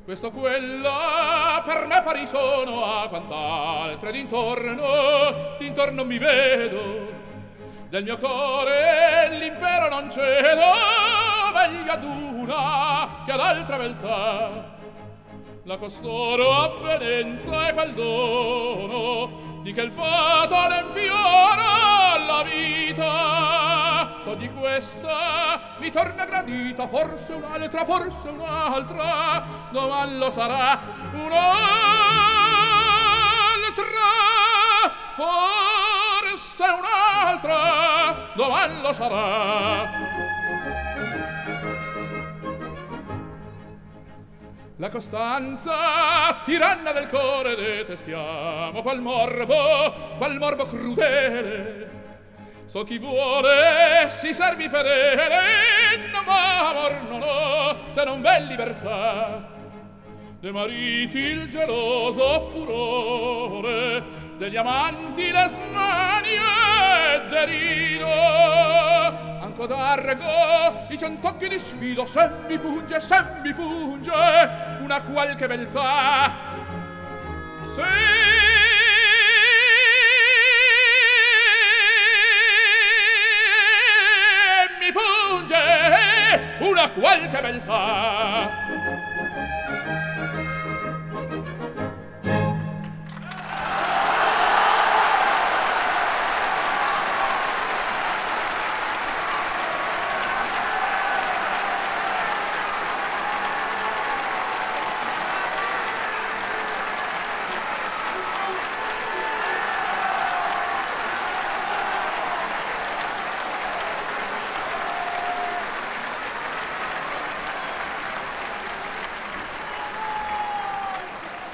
questo quella per me pari sono a quant'altre d'intorno mi vedo. Del mio core l'impero non cedo, meglio ad una che ad altra beltà. La costoro avvenenza è quel dono di che il fato n'infiora la vita. So di questa mi torna gradita, forse un'altra, doman lo sarà un'altra, forse un'altra, doman lo sarà. La costanza, tiranna del core, detestiamo qual morbo crudele. So chi vuole si servi fedele, non va amor, no, se non v'è libertà. De mariti il geloso furore, degli amanti le smanie derido. Anco d'argo i cent'occhi di sfido, se mi punge una qualche beltà. Se mi punge una qualche beltà.